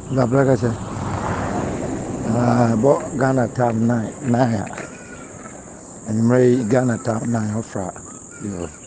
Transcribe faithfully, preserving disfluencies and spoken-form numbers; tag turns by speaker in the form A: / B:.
A: Labraka uh, bo Ghana time nine nine. And Ray Ghana time nine ofra. Yo.